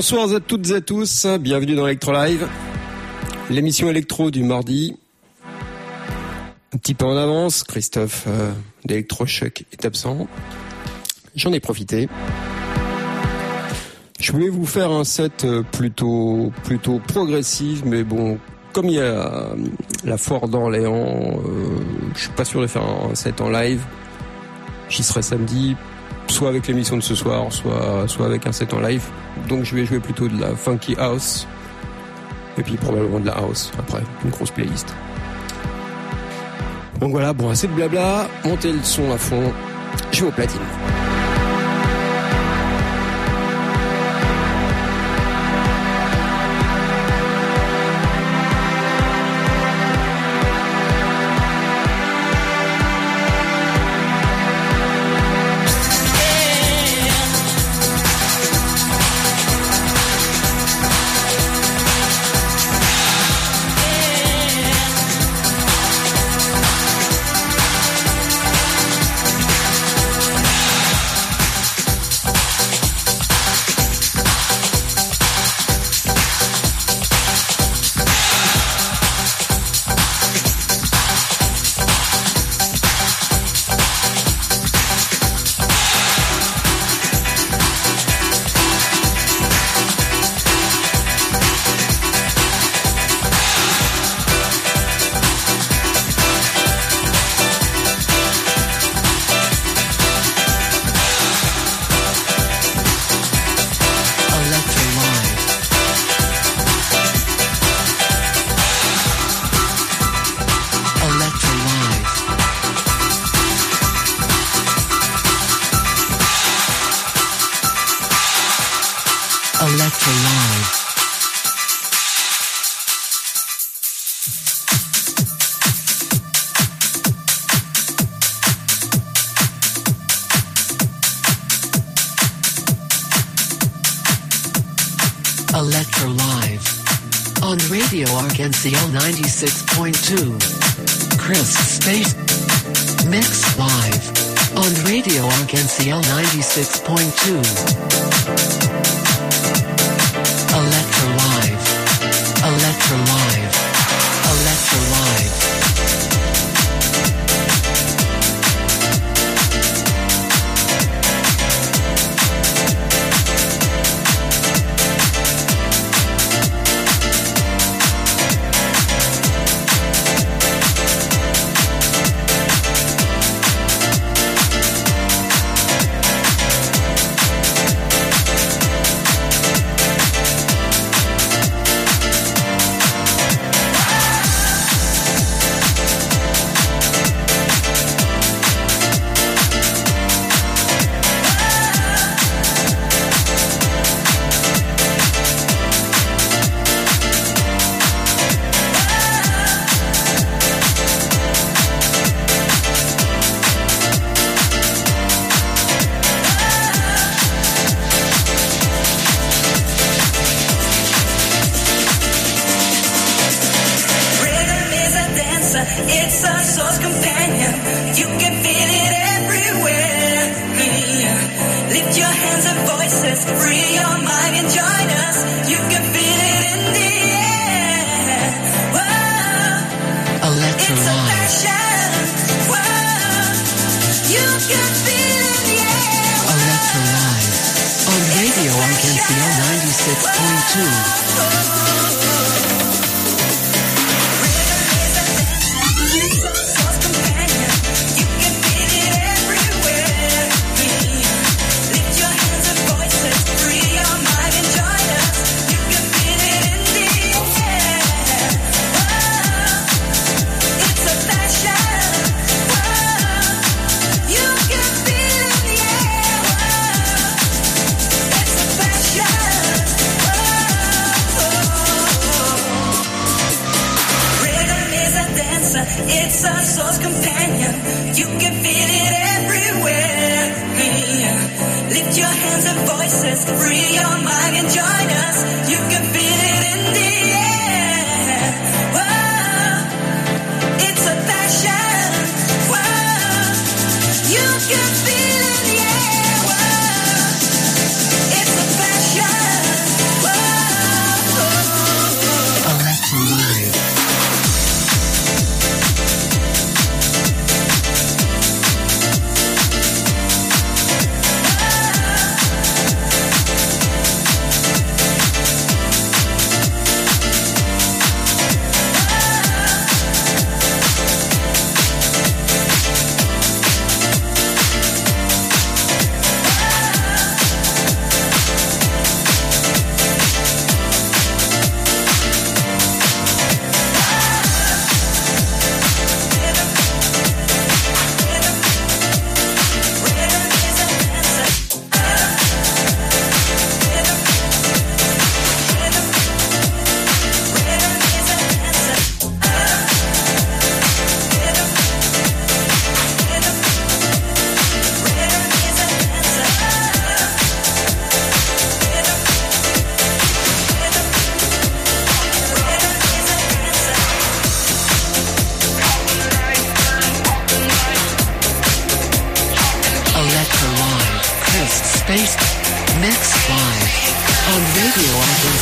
Bonsoir à toutes et à tous, bienvenue dans Electro Live, l'émission électro du mardi. Un petit peu en avance, Christophe d'Electrochoc est absent. J'en ai profité. Je voulais vous faire un set plutôt progressif, mais bon, comme il y a la foire d'Orléans, je suis pas sûr de faire un set en live. J'y serai samedi, soit avec l'émission de ce soir, soit avec un set en live. Donc je vais jouer plutôt de la funky house, et puis probablement de la house après, une grosse playlist. Donc voilà, bon, assez de blabla, montez le son à fond, je vais au platine. Electro Live on Radio RNCL 96.2. Chris Space Mix Live on Radio RNCL 96.2. Electro Live, Electro Live, Electro Live.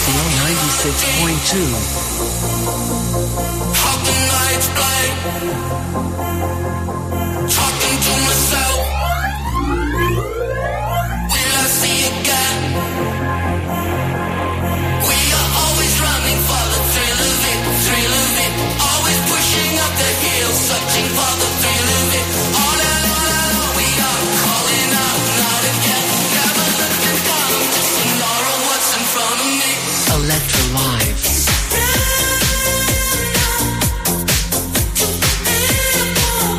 RKNCO 96.2. How the nights play, talking to myself. Will I see again? We are always running for the thrill of it, thrill of it. Always pushing up the hill, searching for the thrill of it. All along we are calling out, not again. Never looking down, just ignoring what's in front of me. Electro Live. Never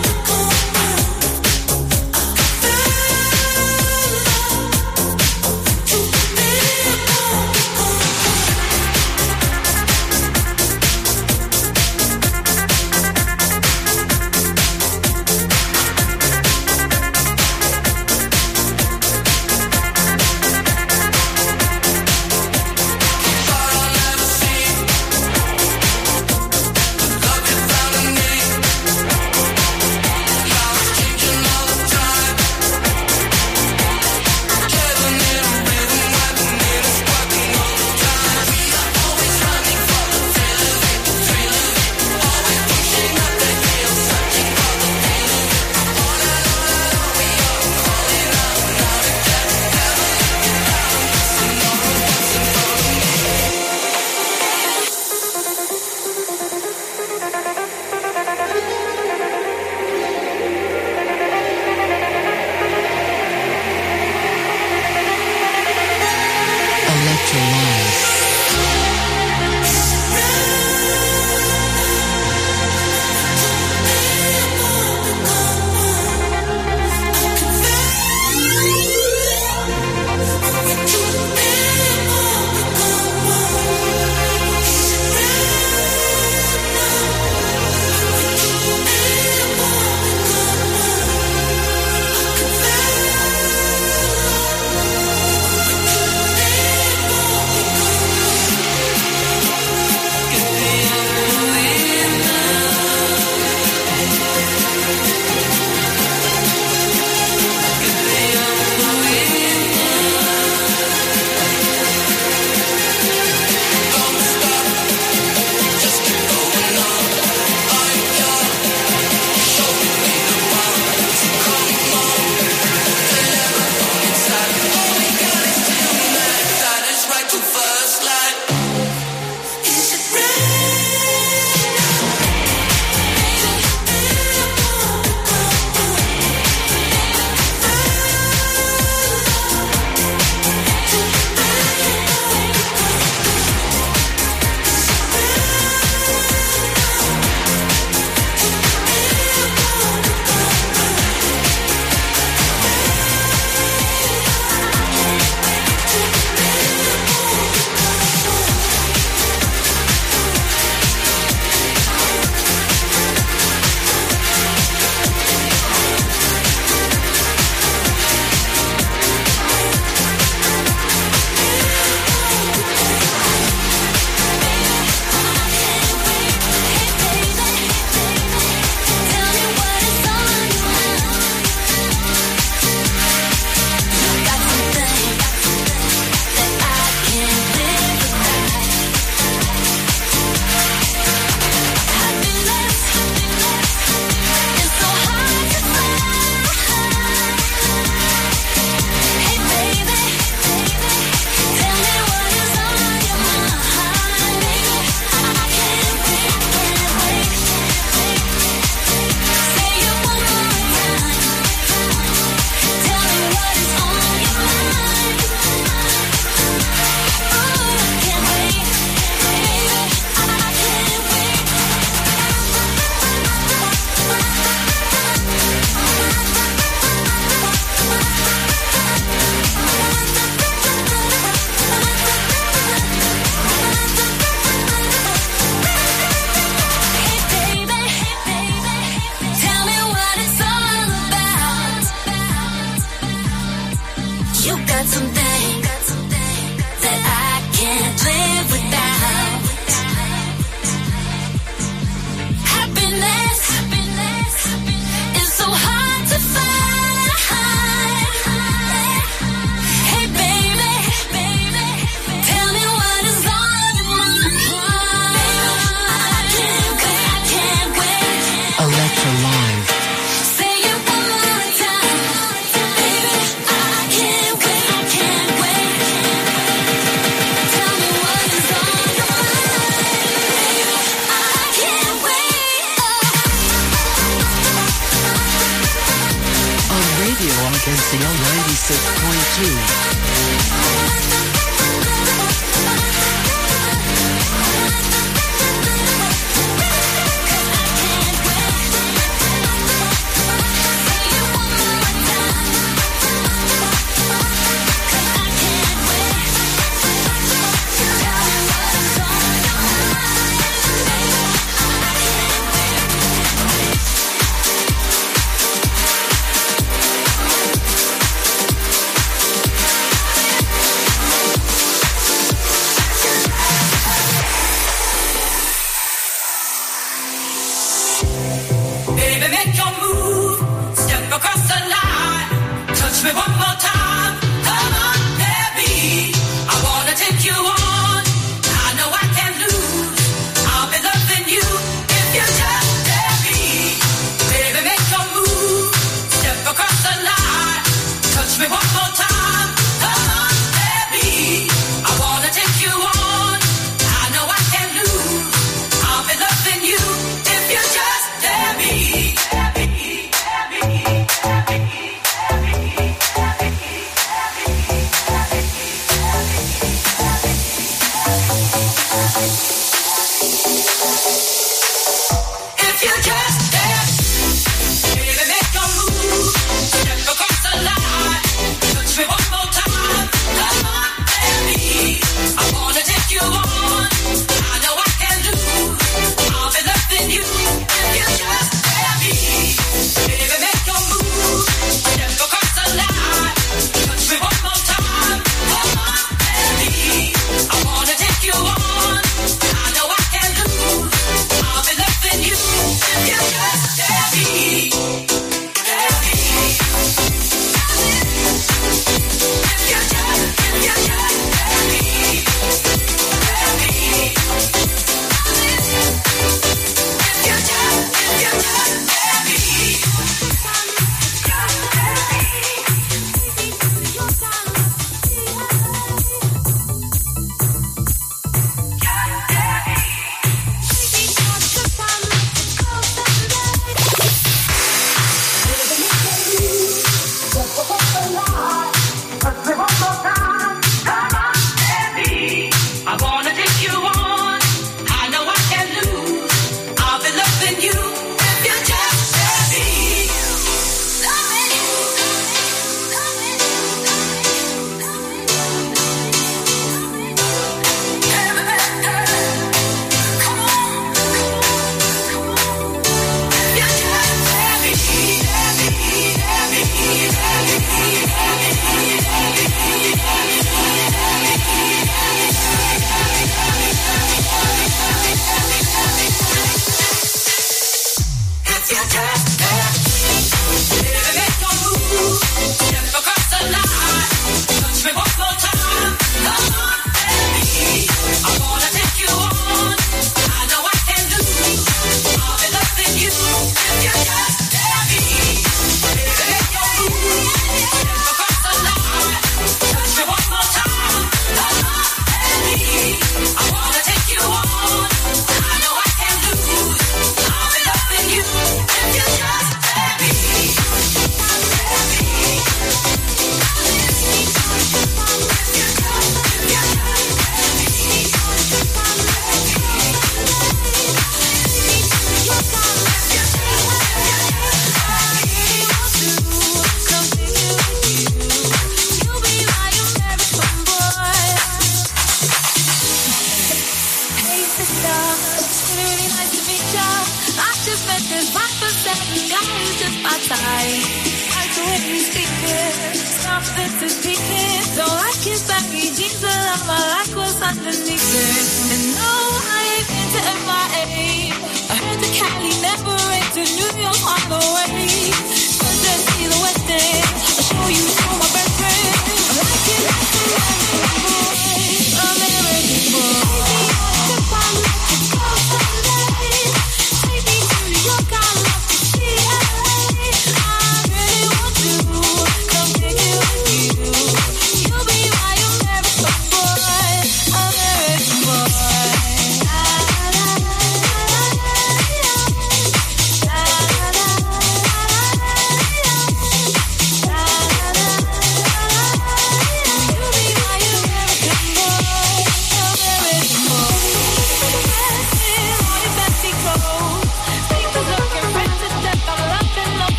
American boy.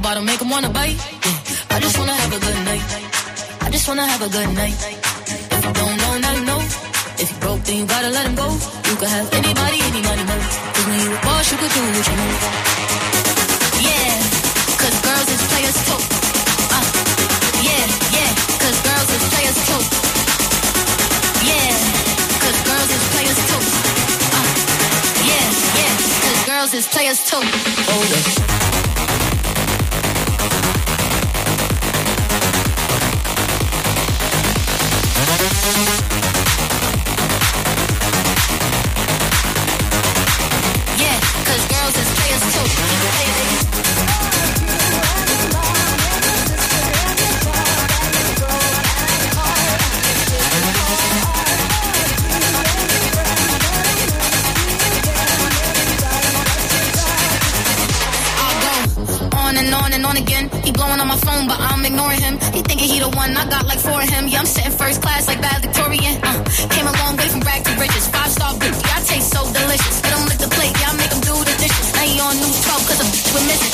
bottle, make them wanna bite. Yeah. I just wanna have a good night. I just wanna have a good night. If you don't know, now you know. If you broke, then you gotta let him go. You could have anybody, any money, no. Cause when you a boss, you could do what you want. Yeah, cause girls is players too. Yeah, yeah, cause girls is players too. Yeah, cause girls is players too. Yeah, yeah, cause girls is players too. Hold up. Yeah, cause girls is players too. And on again, he blowing on my phone, but I'm ignoring him. He thinking he the one, I got like 4 of him. Yeah, I'm sitting first class like bad Victorian. Came a long way from rag to riches. 5-star bitch, yeah, I taste so delicious. Let him lick the plate, yeah, I make him do the dishes. Now he on news 12 cause I'm with missing.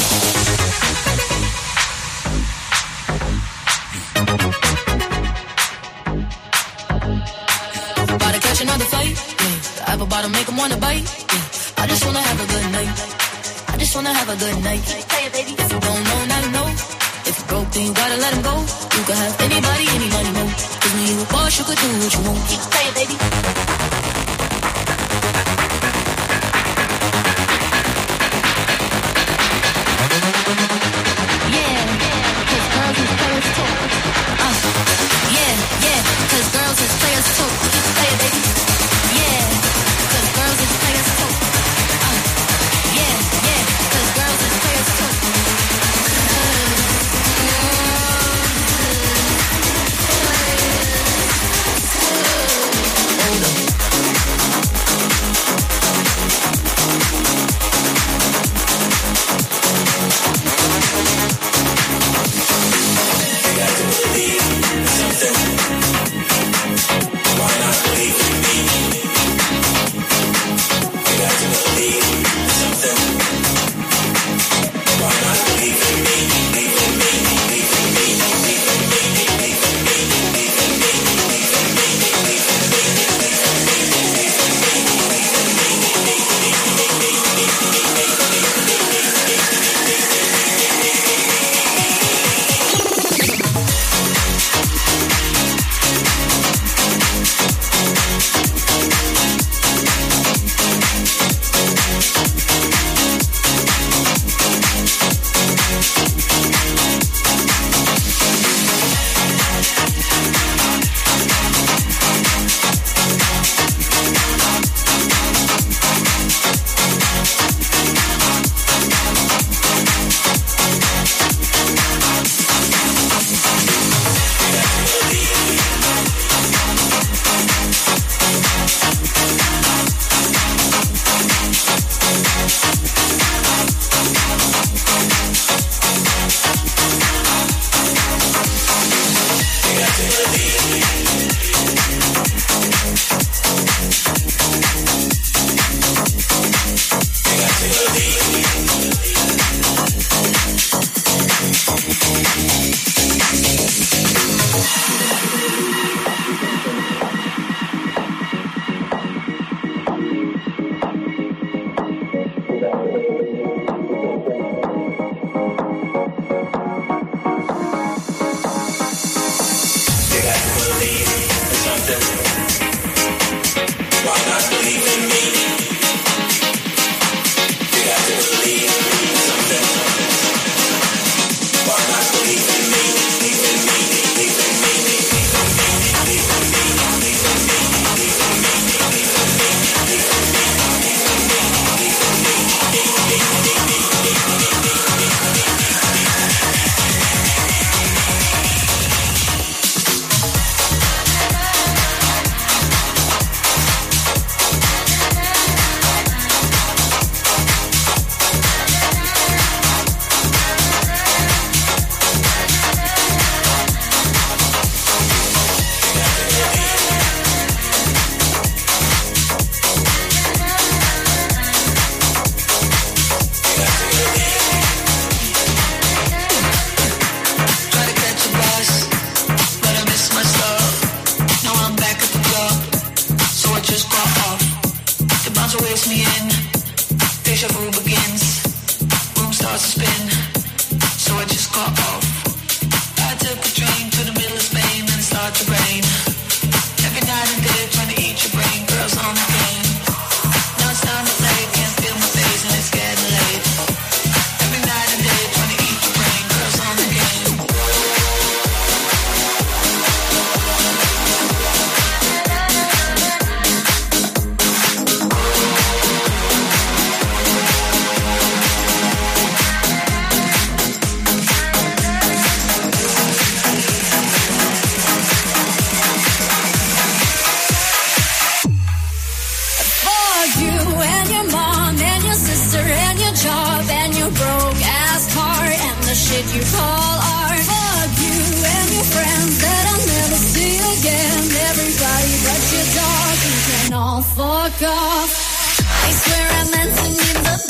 About to catch another fight, yeah. The apple bottom make him wanna bite, yeah. I just wanna have a good night. I just wanna have a good night. If you don't know, now you know. If you broke, then you gotta let him go. You could have anybody, any money, no. Cause when you a boss, you could do what you want. Keep playing, baby. Yeah, cause girls is players too. Yeah, yeah, cause girls is players too. Keep playing, baby. Yeah, cause girls is players too. Yeah, yeah, cause girls is players too.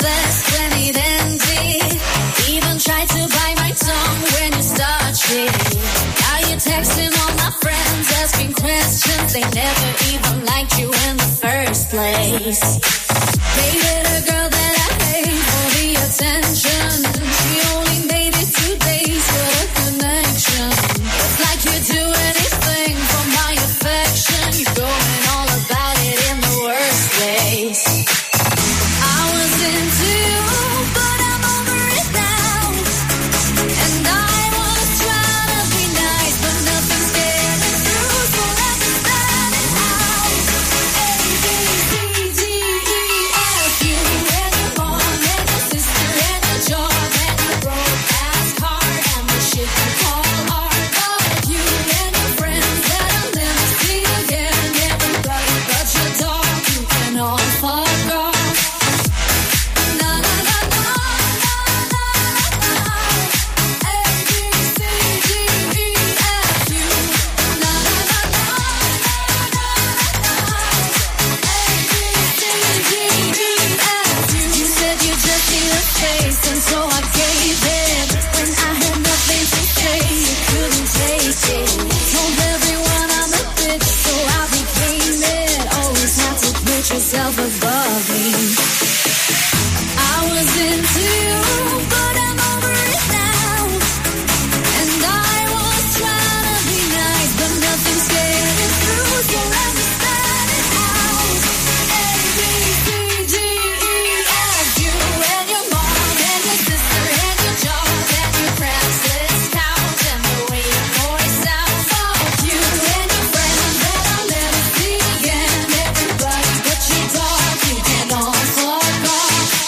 confess when it ended. Even tried to bite my tongue when you started. Now you're texting all my friends, asking questions. They never even liked you in the first place. Dated a girl that I hate for the attention. She only made it 2 days for a connection. It's like you do anything for my affection. You're going all about it in the worst ways. I was into you, but I'm over it now. And I was trying to be nice, but nothing's getting through, so let me stand it out. A, B, C, D, E, F, you and your mom and your sister and your job and your broke-ass car and the shit you call art. But you and your friends that I'll never see again. Everybody but your dog, you can all fuck off. Na na na na na na na. A, B, C, D, E, F, U. Na na na na na na na. A, B, C, D, E, F, U. You said you just need a space, and so I gave it. When I had nothing to say, you couldn't take it. Told everyone I'm a bitch, so I became it. Always have to put yourself above me. I was into you, but I'm over it now. And I was trying to be nice, but nothing's getting through, so let me stand it out. A, B, C, D, E, F, you and your mom and your sister and your job and your Craigslist couch and the way your voice sounds. Fuck you and your friends that I'll never see again. Everybody but your dog, you can all fuck off.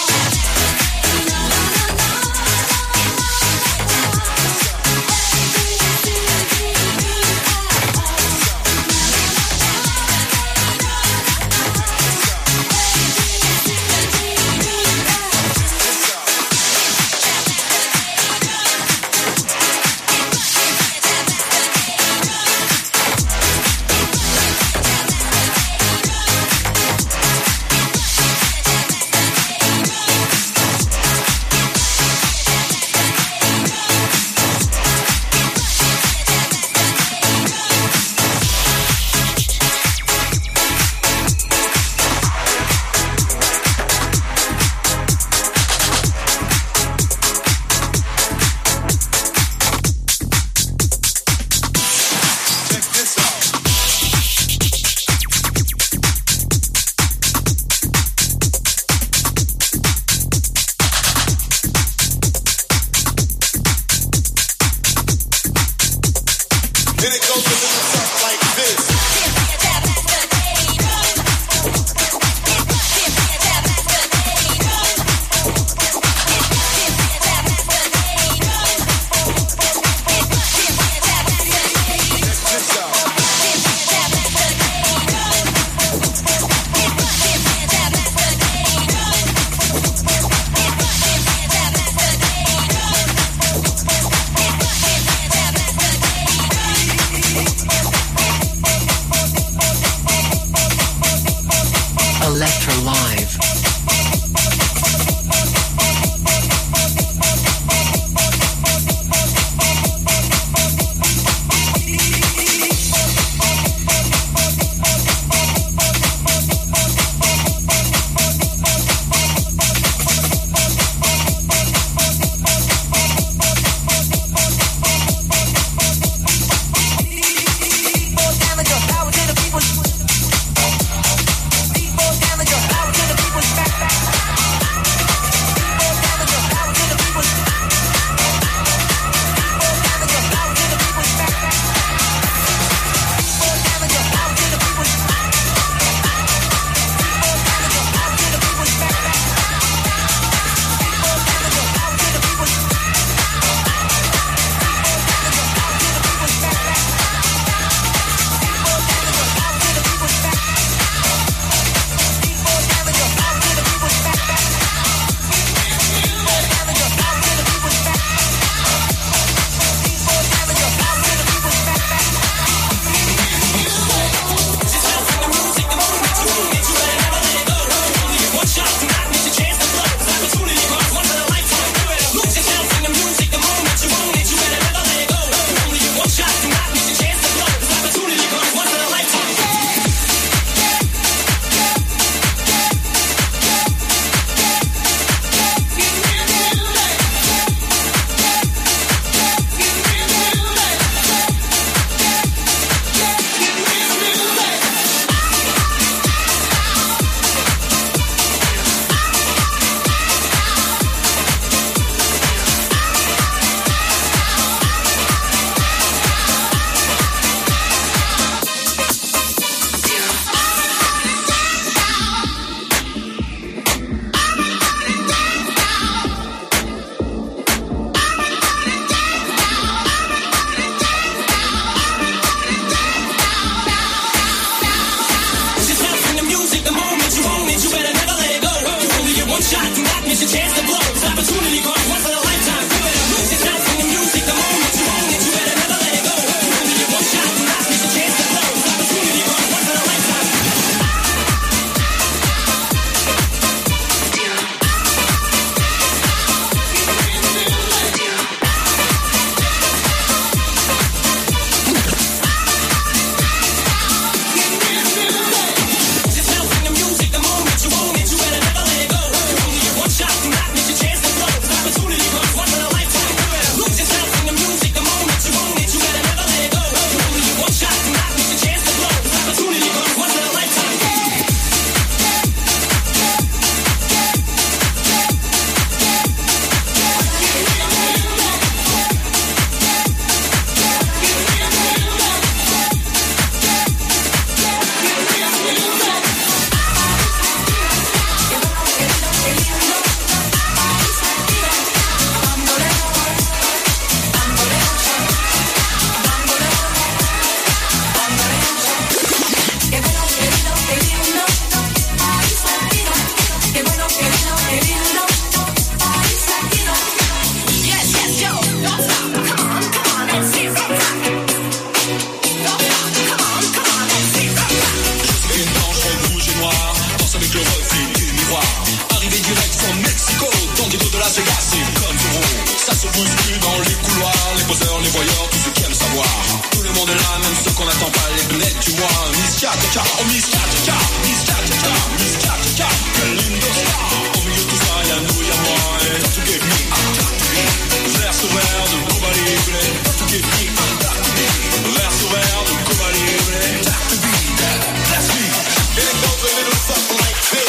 Then it goes a little something like this. bousculent dans les couloirs, les poseurs, les voyeurs, tous ceux qui aiment savoir. Tout le monde est là, même ceux qu'on n'attend pas, les bonnets du mois. Miss Cha-Cha-Cha, oh Miss Cha-Cha-Cha, Miss Cha-Cha-Cha, Miss Cha-Cha-Cha, quel lindo star. Au milieu de tout ça, y'a nous, y'a moi, et to give me, verse ouvert de Cuba Libre, to give me, verse ouvert de Cuba Libre, to be that, that's me. And it goes a little something like this.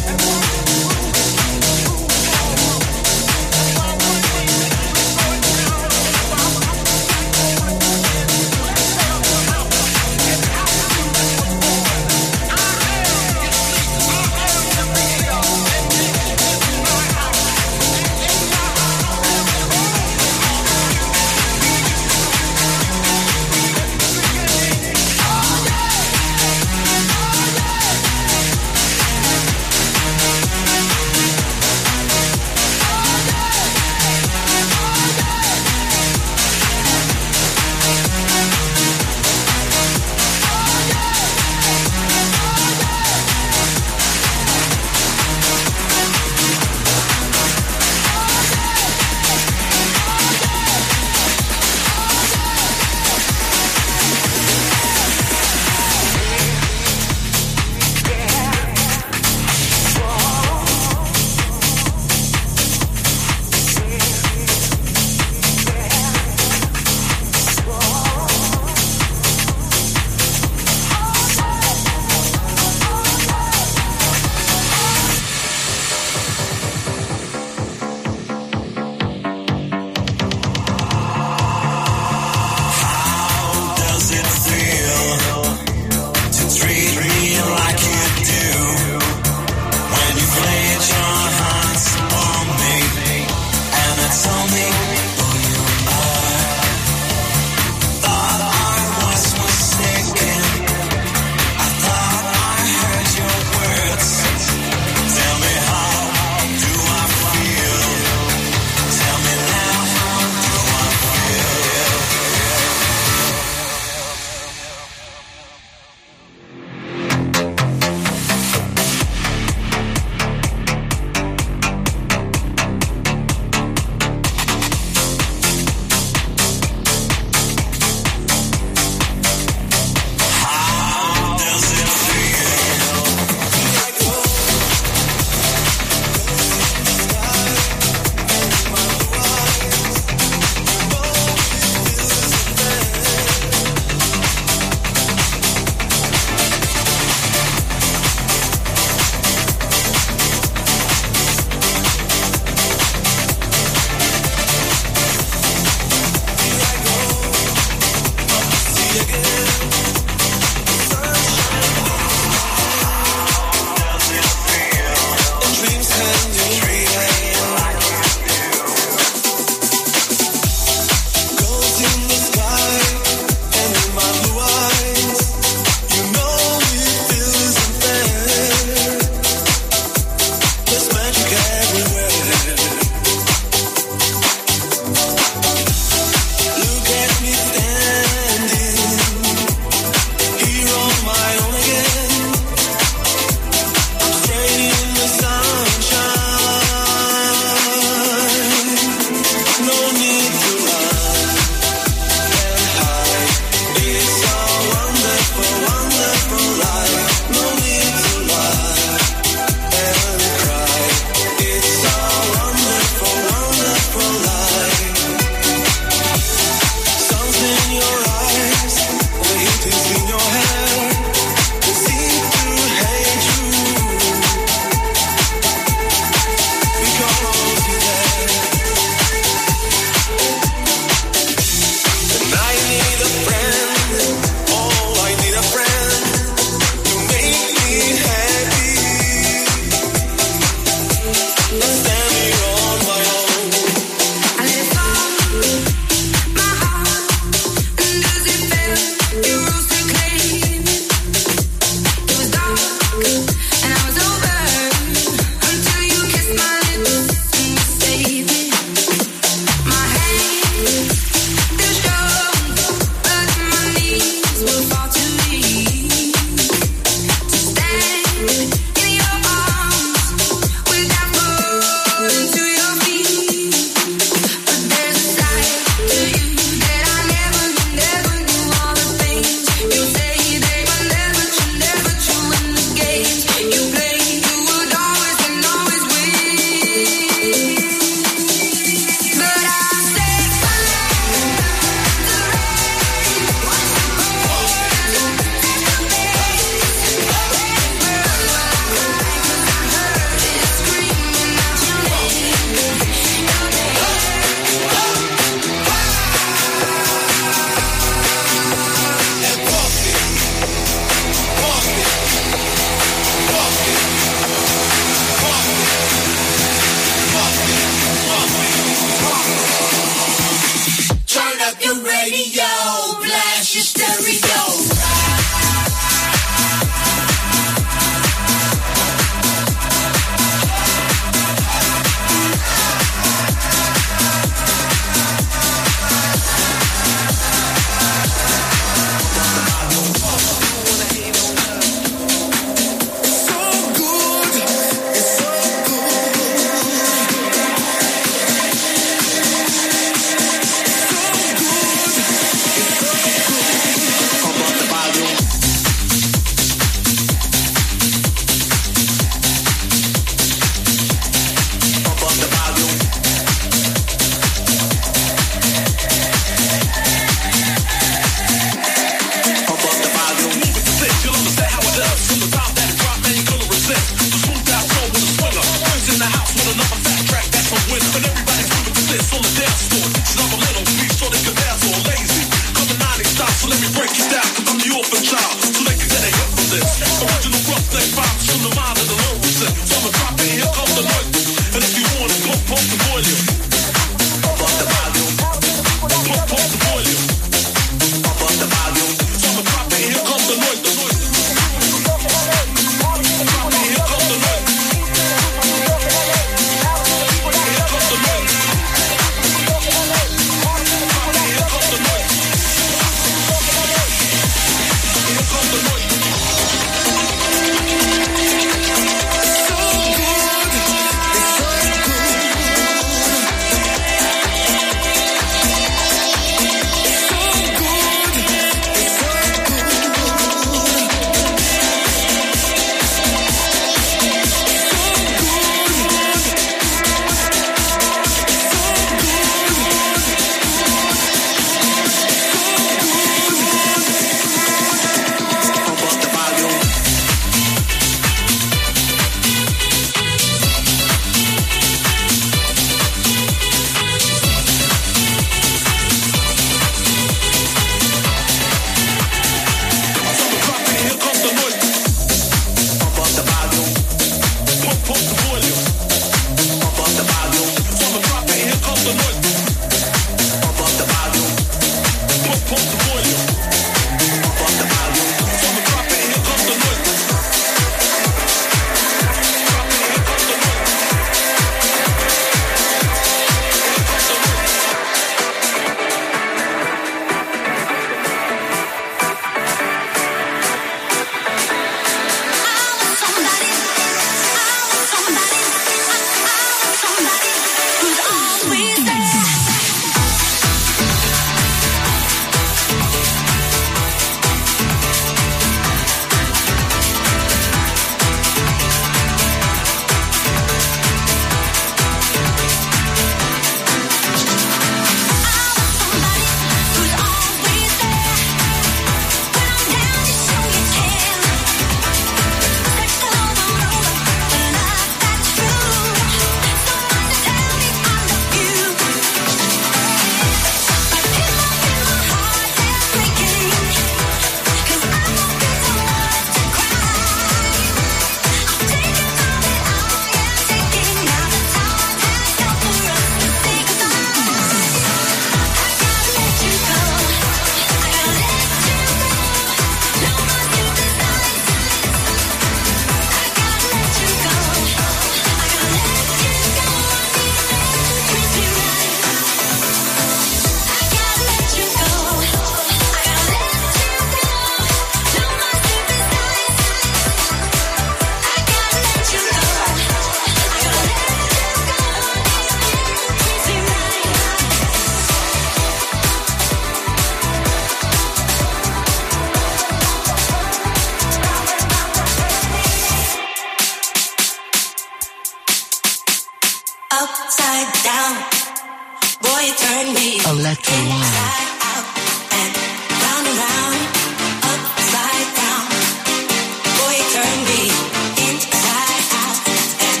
Boy, you turn me Electro Live. inside out and round, upside down. Boy, you turn me inside out and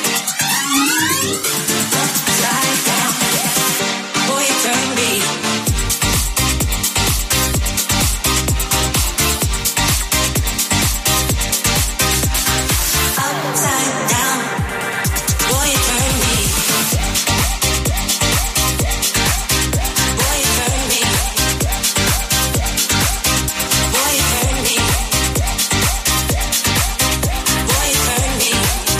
upside down. Boy, you turn me. Upside down. Boy, you turn me. Boy, you turn me. Boy, you turn me. Boy, you turn me.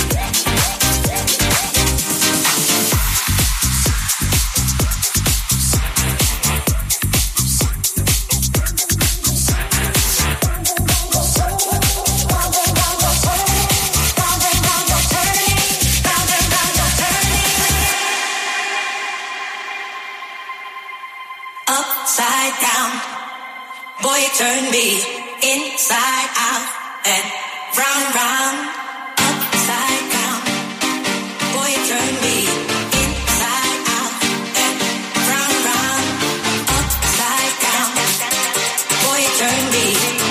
Upside down. Boy, you turn me inside out and round, upside down. Boy, you turn me inside out and round, upside down. Boy, you turn me.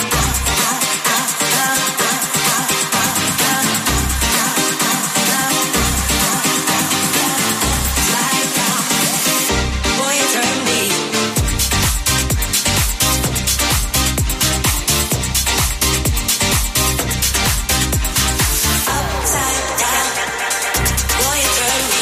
Upside down. Boy, you turn me. Upside down. Boy, you turn me.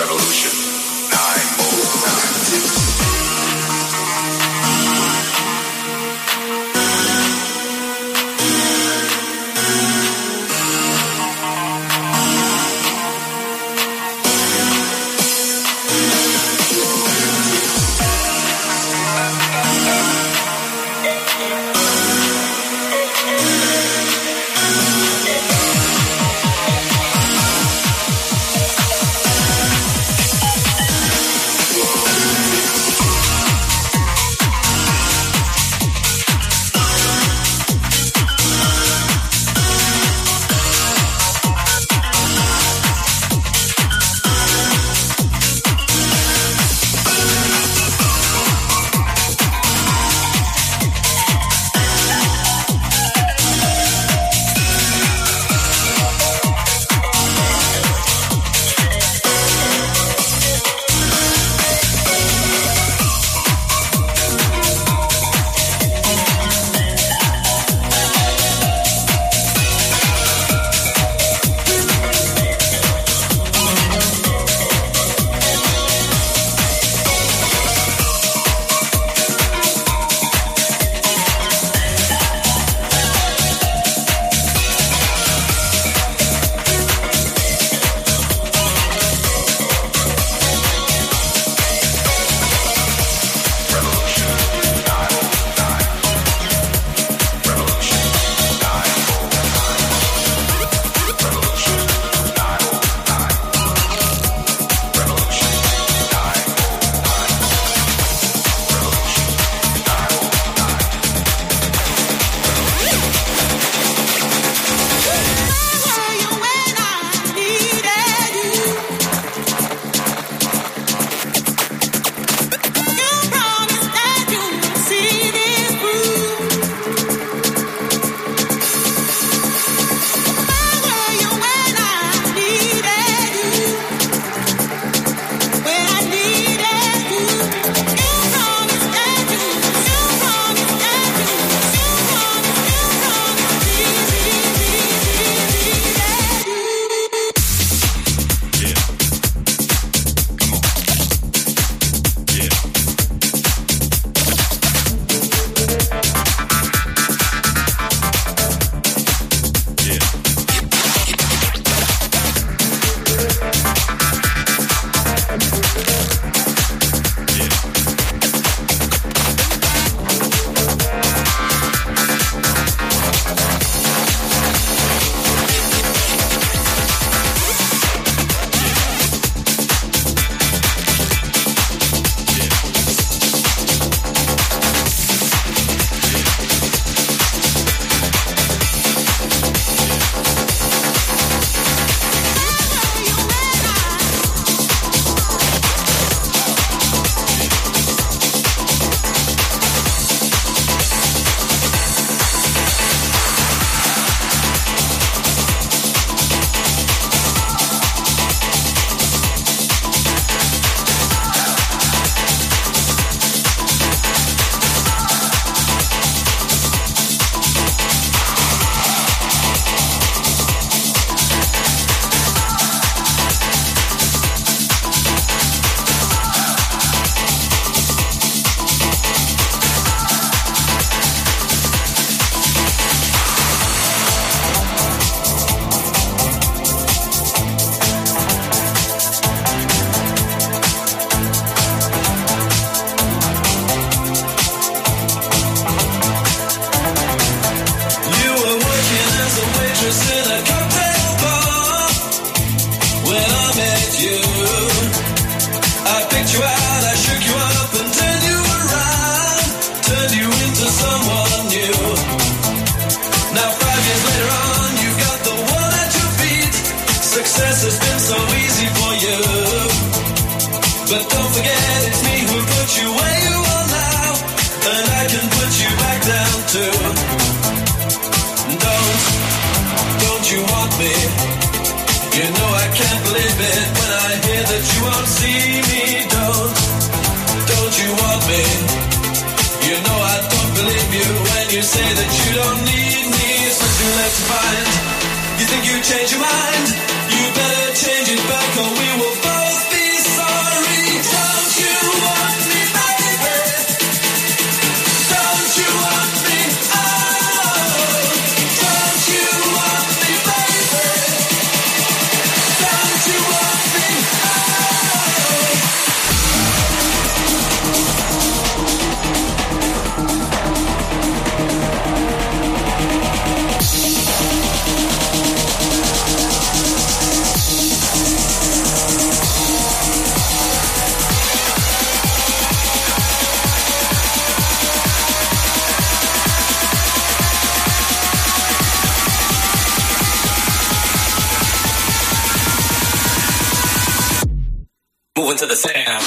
Revolution 909. But don't forget it's me who put you where you are now, and I can put you back down too. Don't you want me? You know I can't believe it when I hear that you won't see me. Don't you want me? You know I don't believe you when you say that you don't need me. It's nothing left to find. You think you changed your mind? You better change it back or we will both be moving to the sound.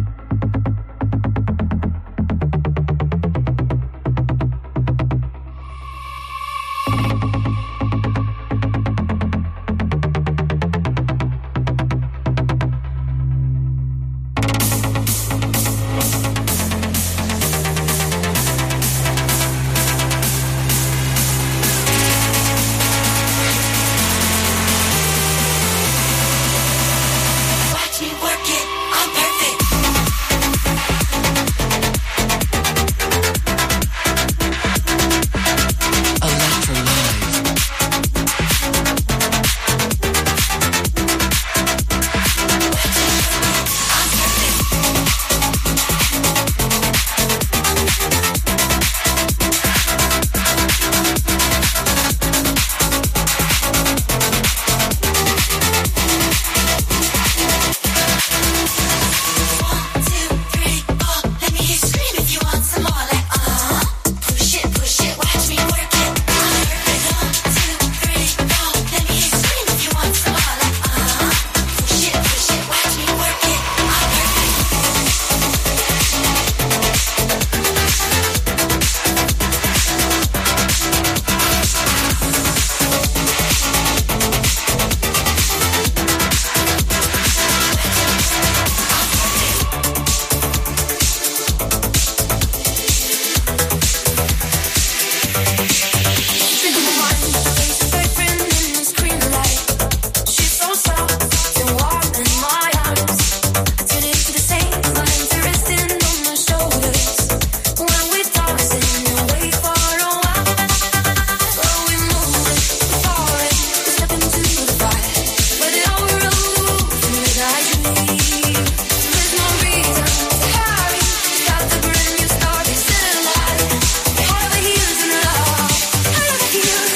Watch me work it, I'm perfect. Electro Live. One, two, three, four. Let me hear you scream if you want some more. Like, push it, watch me work it. I'm perfect. 1, 2, 3, 4. Let me hear you scream if you want some more. Like, push it, watch me work it. I'm perfect. Think of a mind, face a boyfriend in this cream light. She's so soft and warm in my arms. I turn it to the same, my hands are resting on my shoulders. When we dancing away for a while, well we move, we falling, we step into the fire. But it all rolls the roof and we die to leave. There's no reason to hurry. Start the brand new story, set it alive. All the heels in love, all of the heels.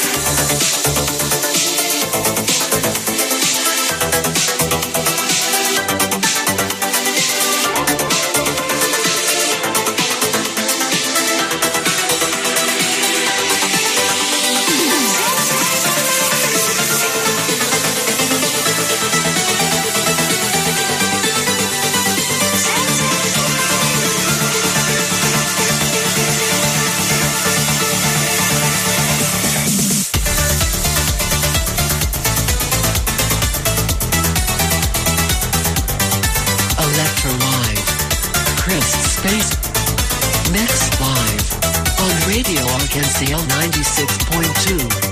Electro Live. Chris Space. Mixed live. On Radio Arkansas 96.2.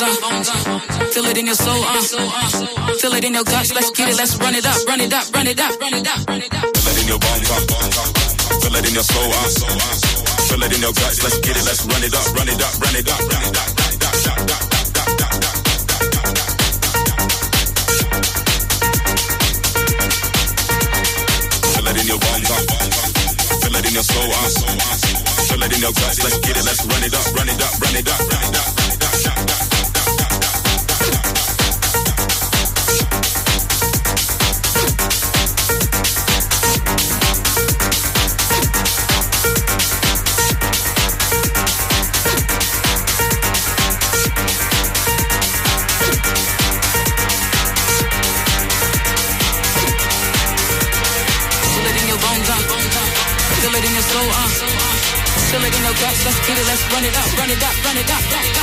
Feel it in your soul, feel it in your guts. Let's get it, let's run it up, run it up, run it up, run it up, run it up. Feel it in your bones, feel it in your soul, feel it in your guts. Let's get it, let's run it up, run it up, run it up, run it up. Feel it in your bones, feel it in your soul, feel it in your guts. Let's get it, let's run it up, run it up, run it up, run it up. Feel it in your guts, let's get it, let's run it up, run it up, run it up.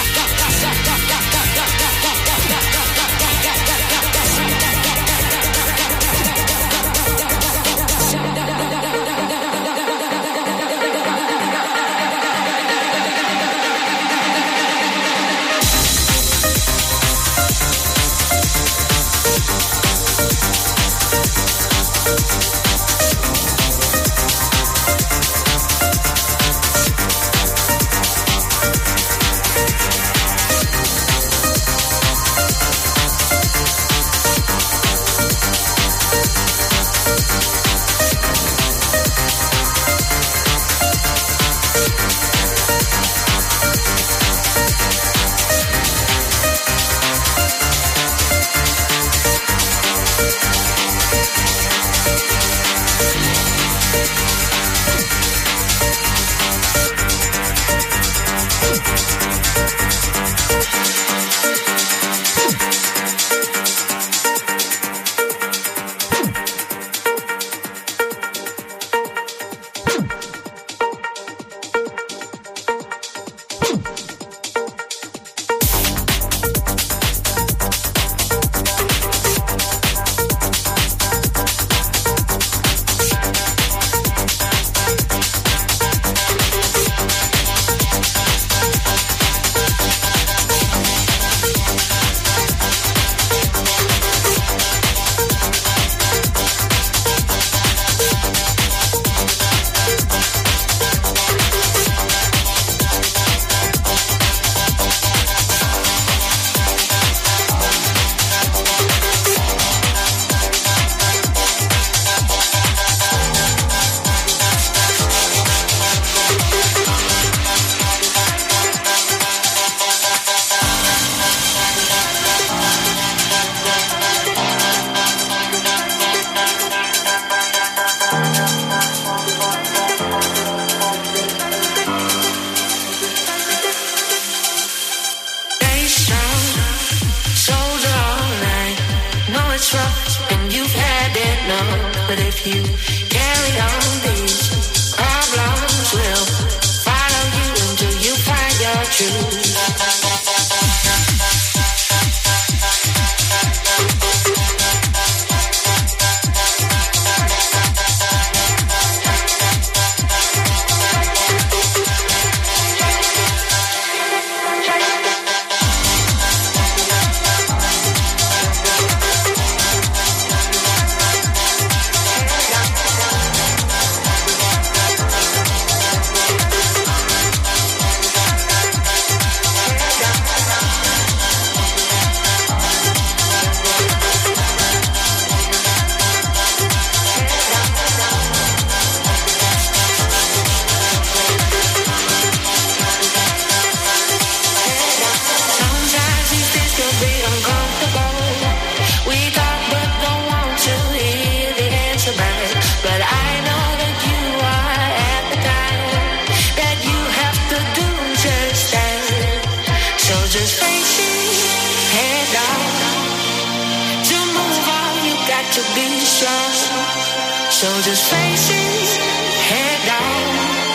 So just face it, head down.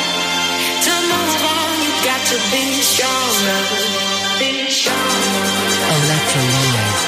To move on, you got to be stronger. Be stronger. Electro Live.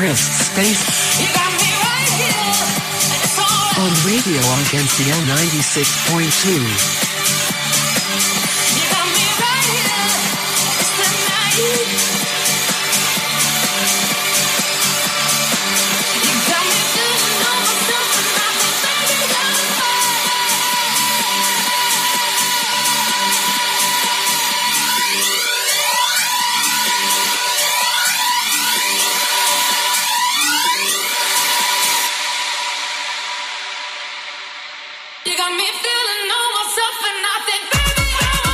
Chris Space. You got me right here. It's all On Radio RKNCL 96.2. you got me right here. It's the night. You got me feeling all myself and nothing, baby, got me. You got me feeling all myself and nothing, baby, I'm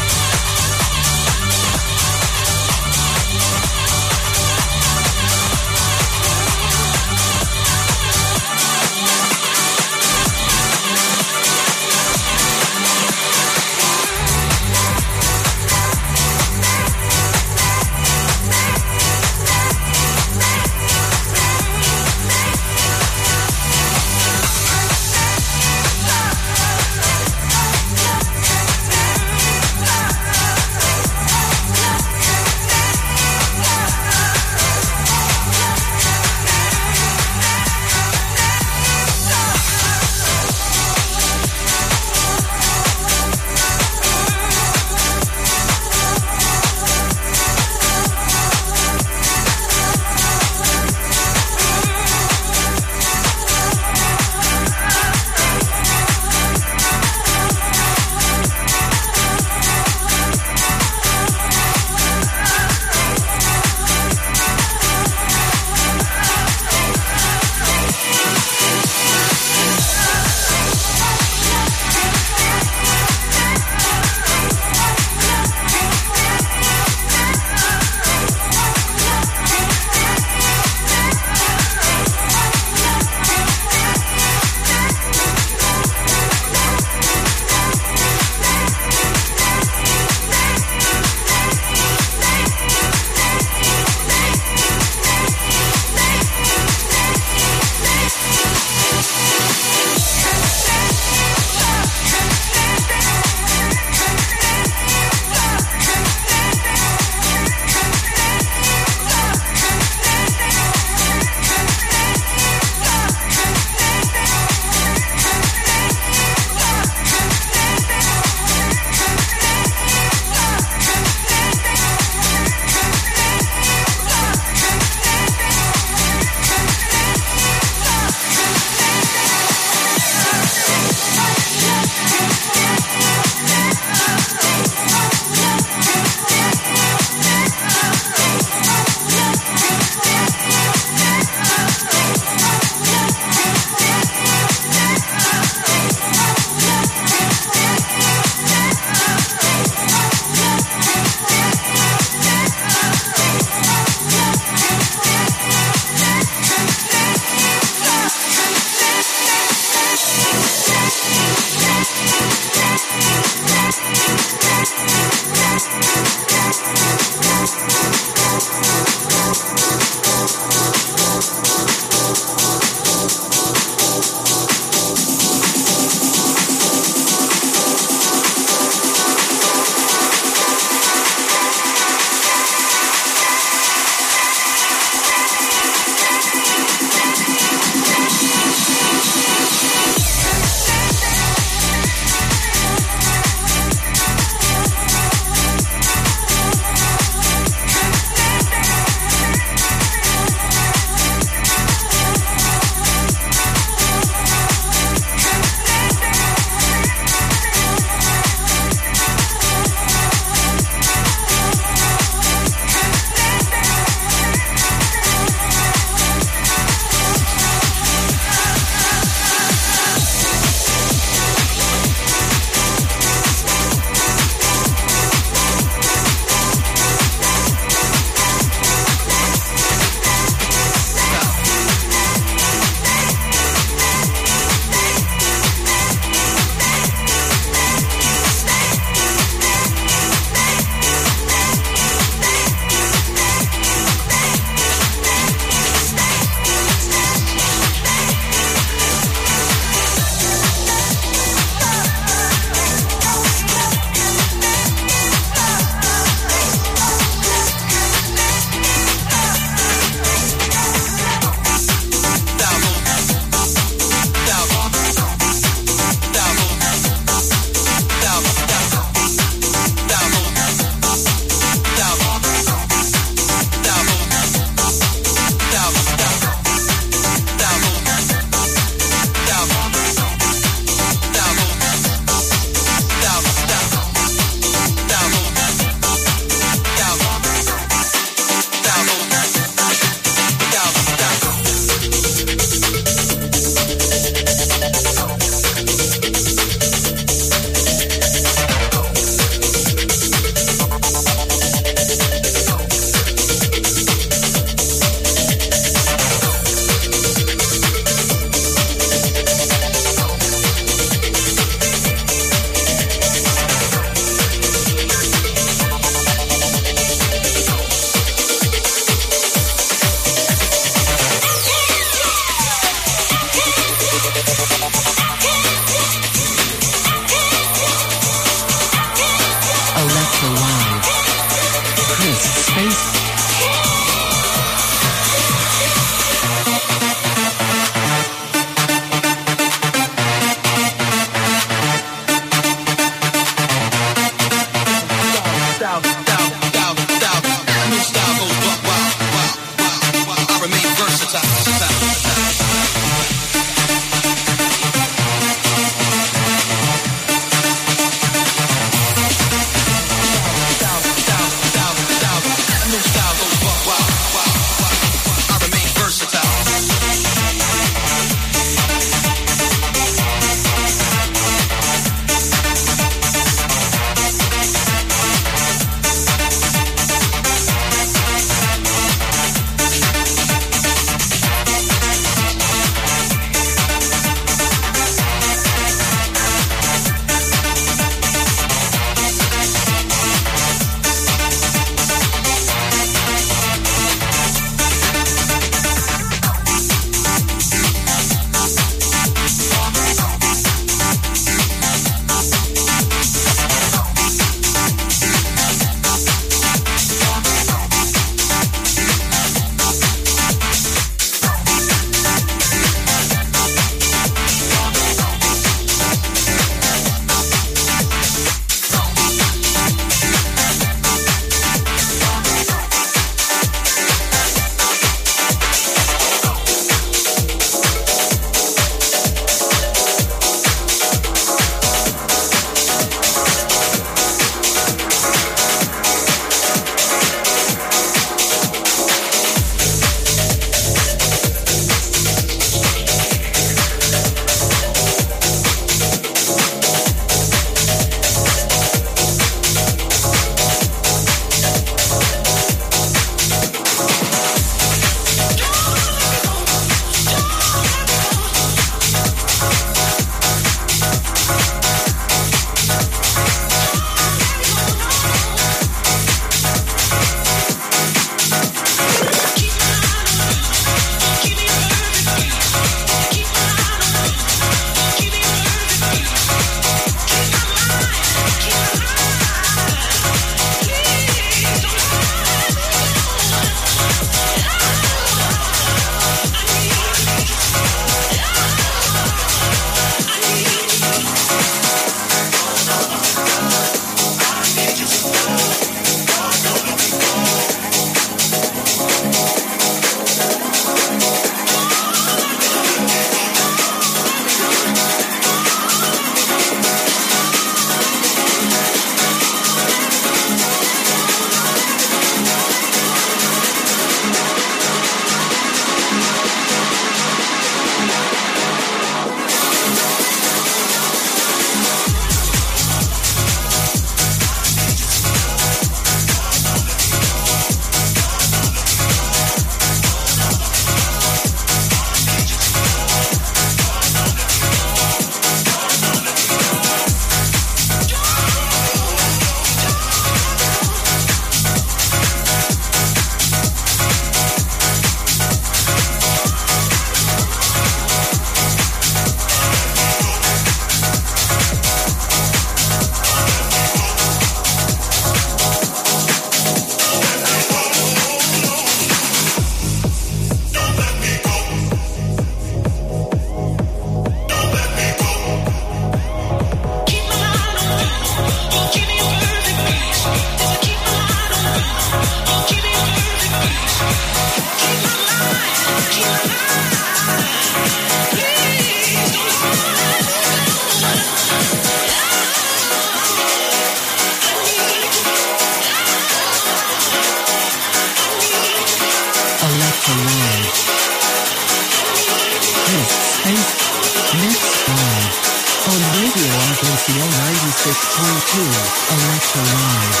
Electro Live.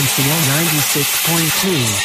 RKCL 96.2.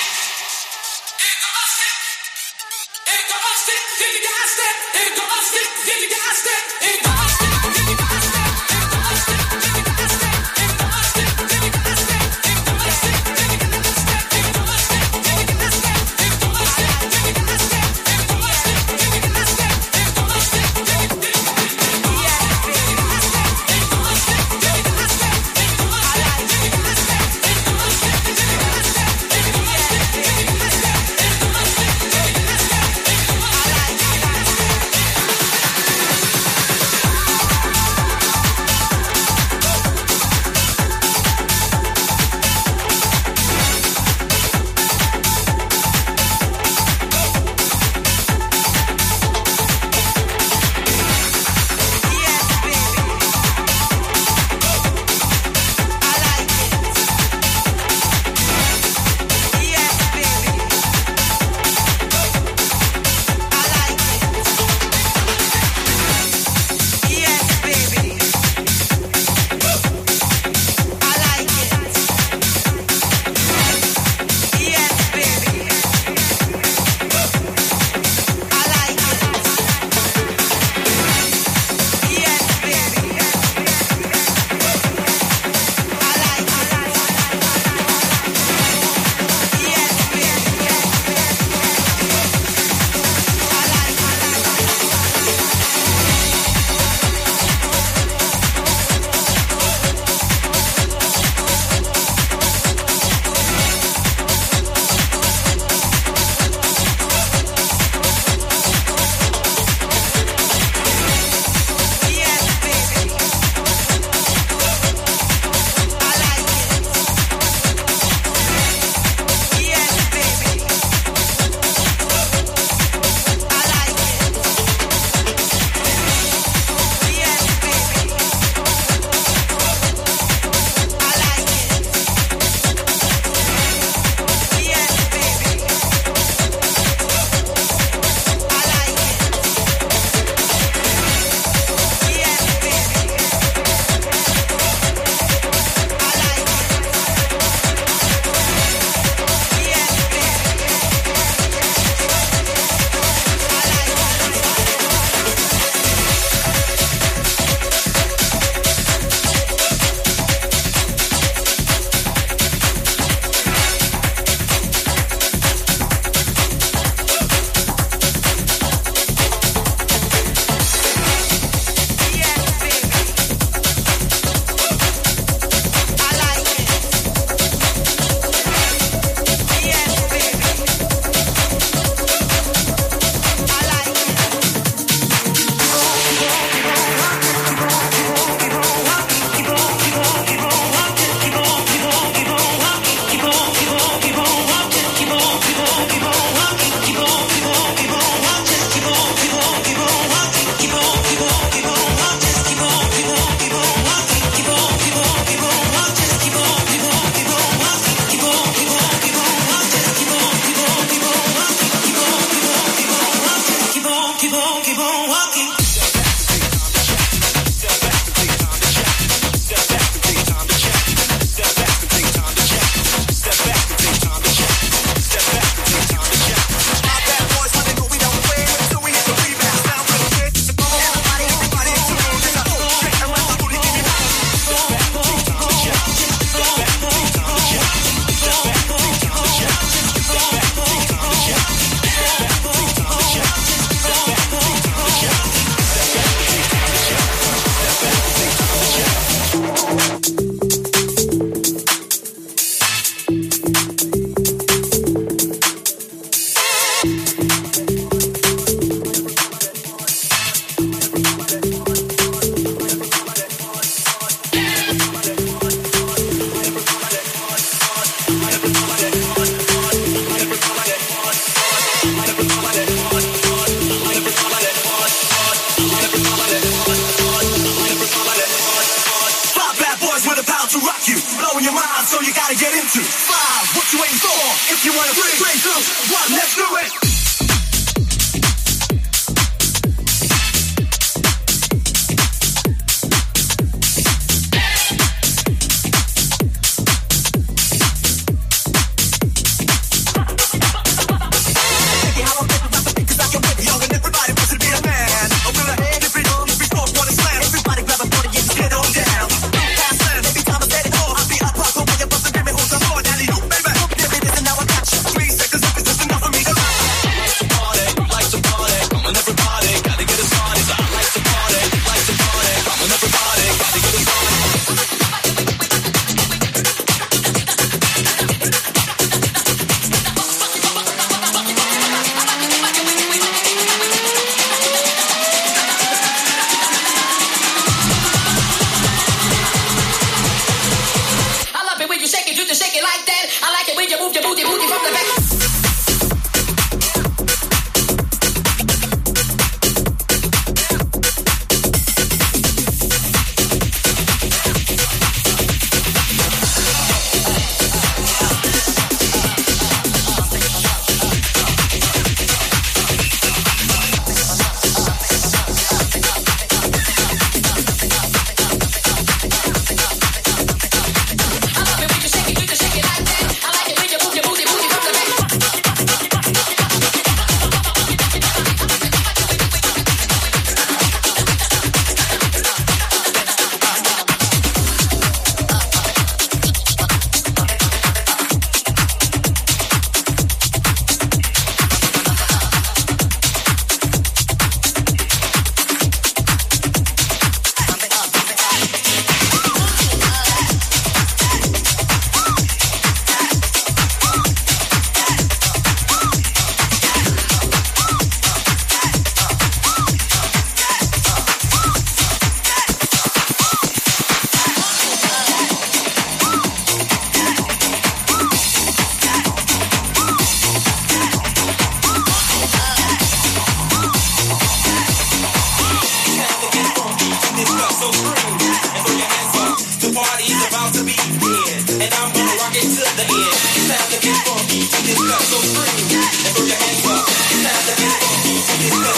the end. It's time to get funky to this cut, so scream and throw your hands up. It's time to get funky to this cut.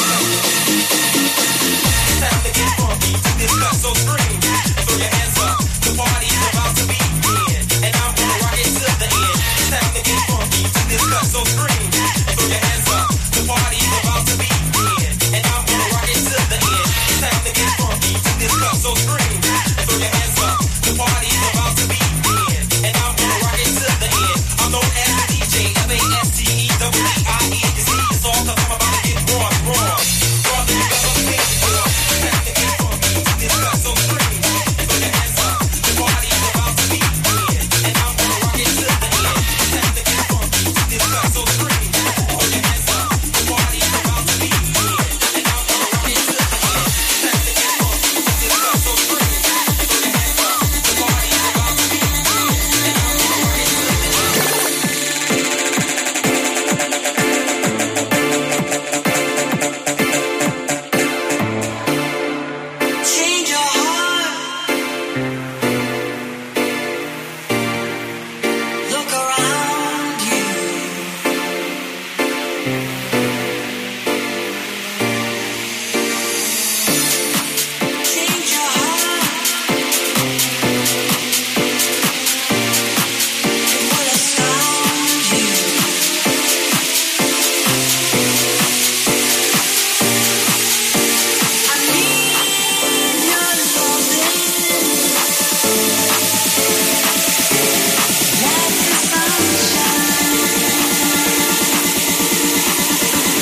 It's time to get funky to this cut, so scream and throw your hands up. The party's about to begin, and I'm gonna rock it to the end. It's time to get funky to this cut, so scream and throw your hands up. The party's about to begin, and I'm gonna rock it to the end. It's time to get funky to this cut, so scream and throw your hands up. The party's about to begin, and I'm gonna rock it to the end. I'm known as the DJ, M-A-S-T-E-W-E-I-E. You see, it's all 'cause I'm about to get raw, raw. Raw than you've ever been before. It's time to get funky to this cut, so scream and throw your hands up. The party's about to begin, and I'm gonna rock it to the end. It's time to get funky to this cut, so scream and throw your hands up. The party's about to begin, and I'm gonna rock it to the end. It's time to get funky to this cut, so scream and throw your hands up. The party's about to begin, and I'm gonna rock it to the Change your heart. Look around you. Change your heart. It will astound you. I need your loving. Like the sunshine.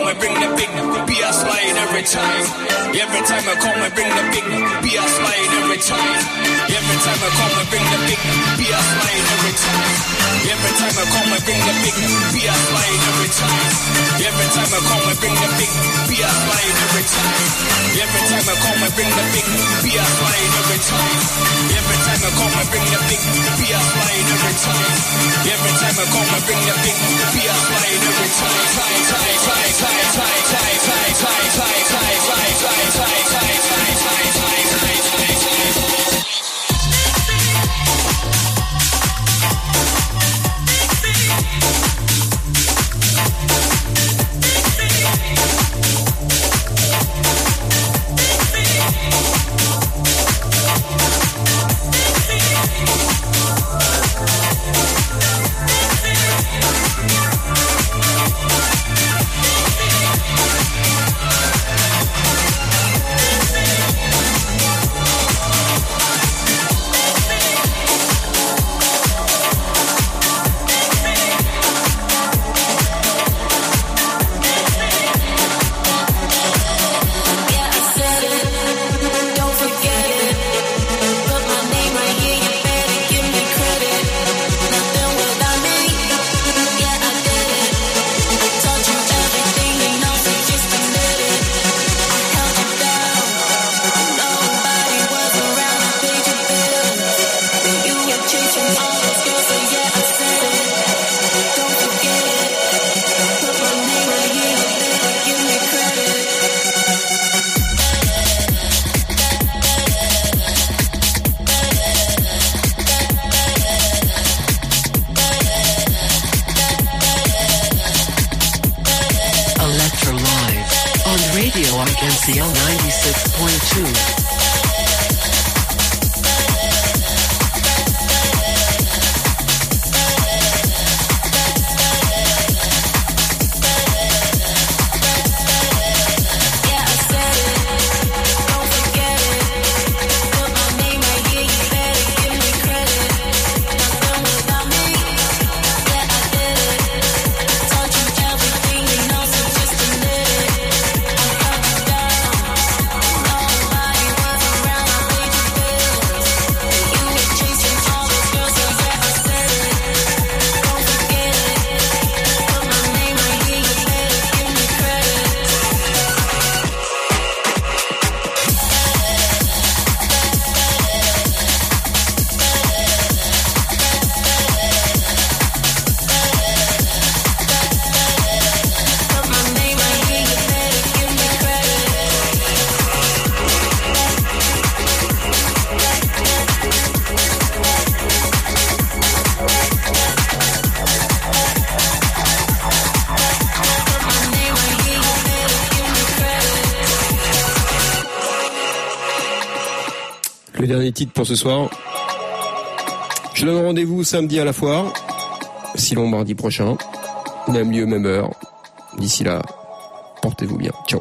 come, I bring the big BS line every time. Every time I come, I bring the big BS line every time. Every time I come, I bring the big BS line every time. Every time I come, I bring the big BS line every time. Every time I come, I bring the big BS line every time. Every time I come, I bring the big BS line every time. Every time I come, I bring the big BS line every time. Every time I come, I bring the big BS line every time. RKCL 96.2. Le dernier titre pour ce soir. Je donne rendez-vous samedi à la foire, sinon mardi prochain, même lieu, même heure. D'ici là, portez-vous bien. Ciao.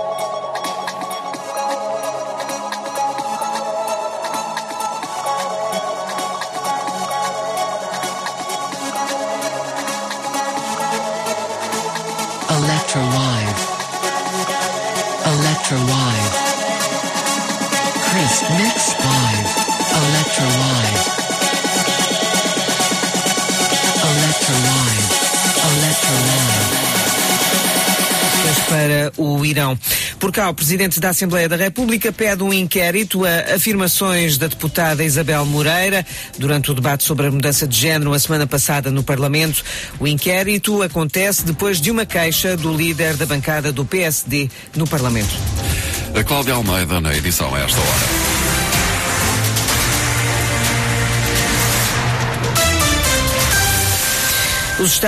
Electro Live. Electro Live. Chris Mix Live. Electro Live. Electro Live. Electro Live. Para o Irão. Por cá, o Presidente da Assembleia da República pede um inquérito a afirmações da deputada Isabel Moreira durante o debate sobre a mudança de género a semana passada no Parlamento. O inquérito acontece depois de uma queixa do líder da bancada do PSD no Parlamento. A Cláudia Almeida na edição a esta hora. Os